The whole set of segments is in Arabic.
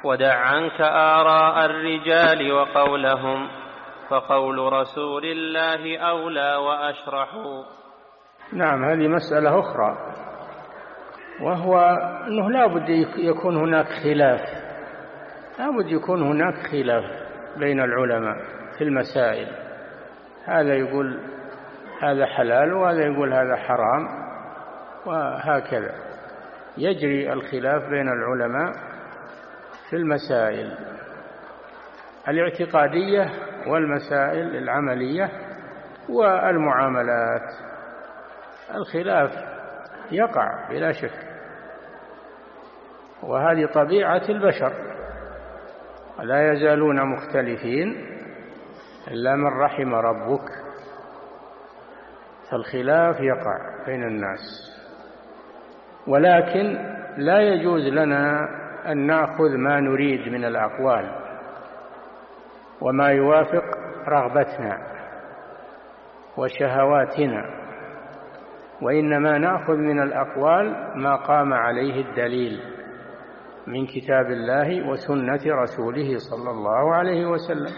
ودع عنك آراء الرجال وقولهم، فقول رسول الله أولى وأشرح. نعم، هذه مسألة أخرى، وهو أنه لا بد يكون هناك خلاف، لا بد يكون هناك خلاف بين العلماء في المسائل، هذا يقول هذا حلال وهذا يقول هذا حرام، وهكذا يجري الخلاف بين العلماء في المسائل الاعتقادية والمسائل العملية والمعاملات. الخلاف يقع بلا شك، وهذه طبيعة البشر، لا يزالون مختلفين إلا من رحم ربك، فالخلاف يقع بين الناس، ولكن لا يجوز لنا أن نأخذ ما نريد من الأقوال وما يوافق رغبتنا وشهواتنا، وإنما نأخذ من الأقوال ما قام عليه الدليل من كتاب الله وسنة رسوله صلى الله عليه وسلم.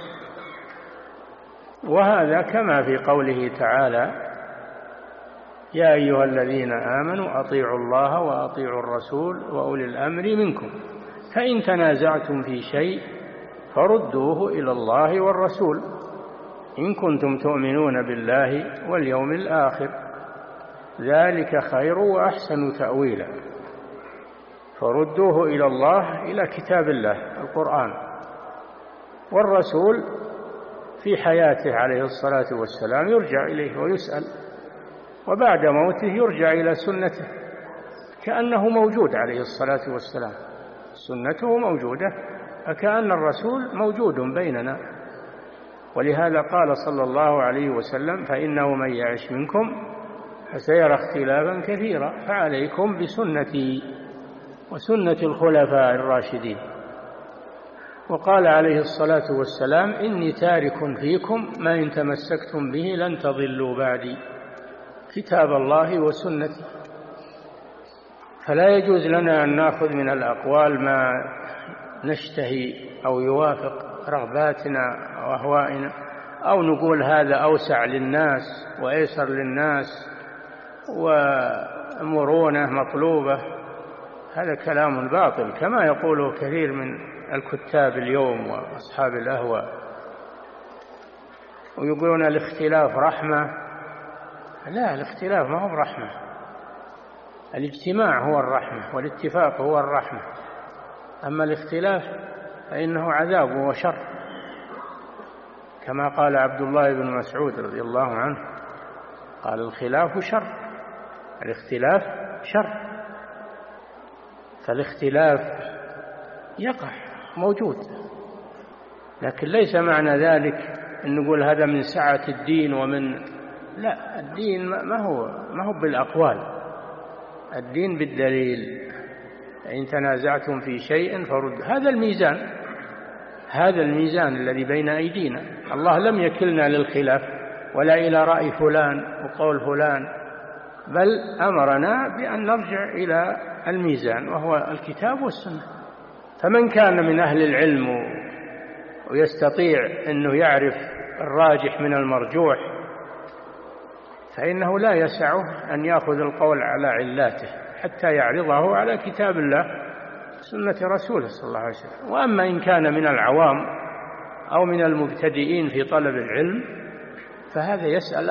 وهذا كما في قوله تعالى: يا أيها الذين آمنوا أطيعوا الله وأطيعوا الرسول وأولي الأمر منكم، فإن تنازعتم في شيء فردوه إلى الله والرسول إن كنتم تؤمنون بالله واليوم الآخر، ذلك خير وأحسن تأويلا. فردوه إلى الله، إلى كتاب الله القرآن، والرسول في حياته عليه الصلاة والسلام يرجع إليه ويسأل، وبعد موته يرجع إلى سنته كأنه موجود عليه الصلاة والسلام، سنته موجودة فكأن الرسول موجود بيننا. ولهذا قال صلى الله عليه وسلم: فإنه من يعش منكم فسيرى اختلافا كثيرا، فعليكم بسنتي وسنة الخلفاء الراشدين. وقال عليه الصلاة والسلام: إني تارك فيكم ما إن تمسكتم به لن تضلوا بعدي، كتاب الله وسنتي. فلا يجوز لنا أن نأخذ من الأقوال ما نشتهي أو يوافق رغباتنا وأهوائنا، أو نقول هذا أوسع للناس وأيسر للناس ومرونة مطلوبة. هذا كلام باطل كما يقوله كثير من الكتاب اليوم وأصحاب الأهواء، ويقولون الاختلاف رحمة. لا، الاختلاف ما هو برحمة، الاجتماع هو الرحمة والاتفاق هو الرحمة، أما الاختلاف فإنه عذاب وشر، كما قال عبد الله بن مسعود رضي الله عنه، قال: الخلاف شر، الاختلاف شر. فالاختلاف يقع موجود، لكن ليس معنى ذلك أن نقول هذا من سعة الدين لا، الدين ما هو بالأقوال، الدين بالدليل. إن تنازعتم في شيء فرد. هذا الميزان الذي بين أيدينا. الله لم يكلنا للخلاف ولا إلى رأي فلان وقول فلان، بل أمرنا بأن نرجع إلى الميزان وهو الكتاب والسنة. فمن كان من أهل العلم ويستطيع أنه يعرف الراجح من المرجوح فإنه لا يسعه أن يأخذ القول على علاته حتى يعرضه على كتاب الله سنة رسوله صلى الله عليه وسلم. وأما إن كان من العوام أو من المبتدئين في طلب العلم فهذا يسأل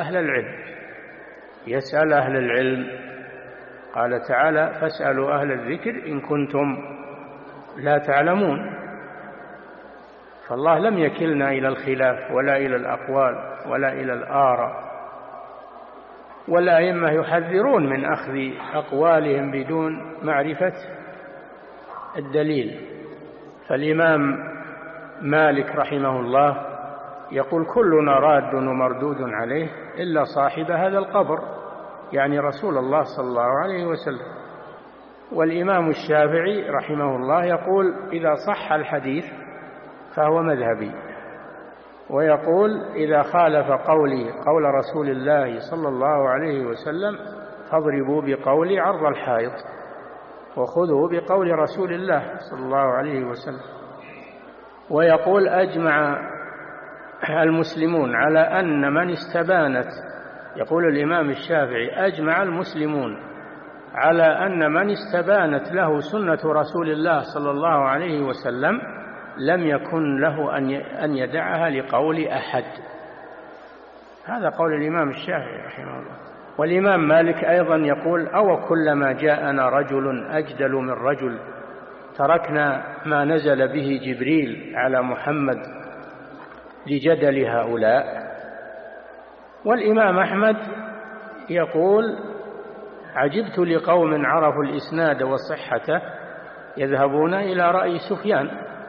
أهل العلم. قال تعالى: فاسألوا أهل الذكر إن كنتم لا تعلمون. فالله لم يكلنا إلى الخلاف ولا إلى الأقوال ولا إلى الآراء، والأئمة يحذرون من أخذ أقوالهم بدون معرفة الدليل. فالإمام مالك رحمه الله يقول: كلنا راد ومردود عليه إلا صاحب هذا القبر، يعني رسول الله صلى الله عليه وسلم. والإمام الشافعي رحمه الله يقول: إذا صح الحديث فهو مذهبي، ويقول: إذا خالف قولي قول رسول الله صلى الله عليه وسلم فاضربوا بقولي عرض الحائط. وخذوا بقول رسول الله صلى الله عليه وسلم. ويقول أجمع المسلمون على أن من استبانت، يقول الإمام الشافعي أجمع المسلمون على أن من استبانت له سنة رسول الله صلى الله عليه وسلم لم يكن له أن يدعها لقول أحد. هذا قول الإمام الشافعي رحمه الله. والإمام مالك أيضا يقول أو كلما جاءنا رجل أجدل من رجل تركنا ما نزل به جبريل على محمد لجدل هؤلاء. والإمام أحمد يقول عجبت لقوم عرفوا الإسناد وصحته يذهبون إلى رأي سفيان.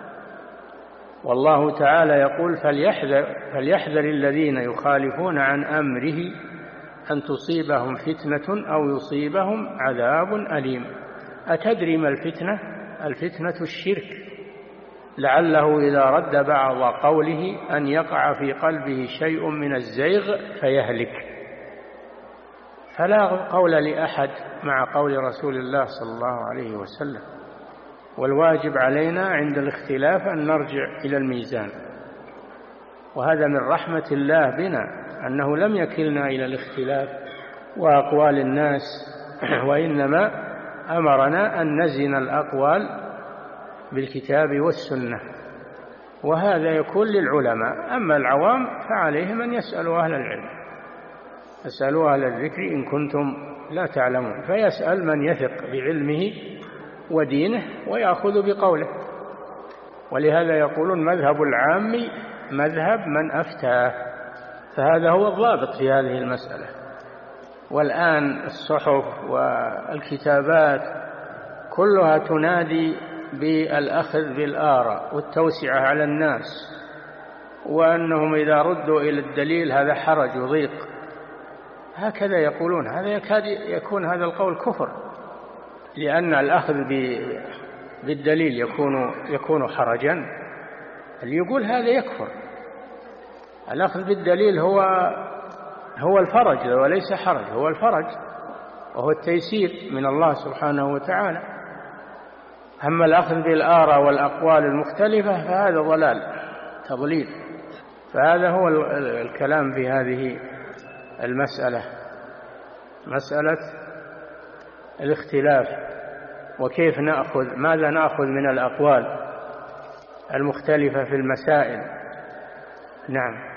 والله تعالى يقول فليحذر الذين يخالفون عن أمره أن تصيبهم فتنة أو يصيبهم عذاب أليم. أتدري ما الفتنة؟ الفتنة الشرك، لعله إذا رد بعض قوله أن يقع في قلبه شيء من الزيغ فيهلك. فلا قول لأحد مع قول رسول الله صلى الله عليه وسلم. والواجب علينا عند الاختلاف أن نرجع إلى الميزان، وهذا من رحمة الله بنا أنه لم يكلنا إلى الاختلاف وأقوال الناس، وإنما أمرنا أن نزن الأقوال بالكتاب والسنة، وهذا يكون للعلماء. أما العوام فعليهم أن يسألوا أهل العلم، اسألوا أهل الذكر إن كنتم لا تعلمون، فيسأل من يثق بعلمه ودينه ويأخذ بقوله. ولهذا يقولون مذهب العام مذهب من أفتاه، فهذا هو الضابط في هذه المسألة. والآن الصحف والكتابات كلها تنادي بالأخذ بالآراء والتوسعة على الناس، وأنهم إذا ردوا إلى الدليل هذا حرج وضيق، هكذا يقولون. هذا يكاد يكون هذا القول كفر، لأن الأخذ بالدليل يكون حرجا. اللي يقول هذا يكفر. الأخذ بالدليل هو الفرج وليس حرج، هو الفرج وهو التيسير من الله سبحانه وتعالى. أما الأخذ بالآراء والأقوال المختلفة فهذا ضلال تضليل. فهذا هو الكلام في هذه المسألة، مسألة الاختلاف، وكيف ماذا نأخذ من الأقوال المختلفة في المسائل. نعم.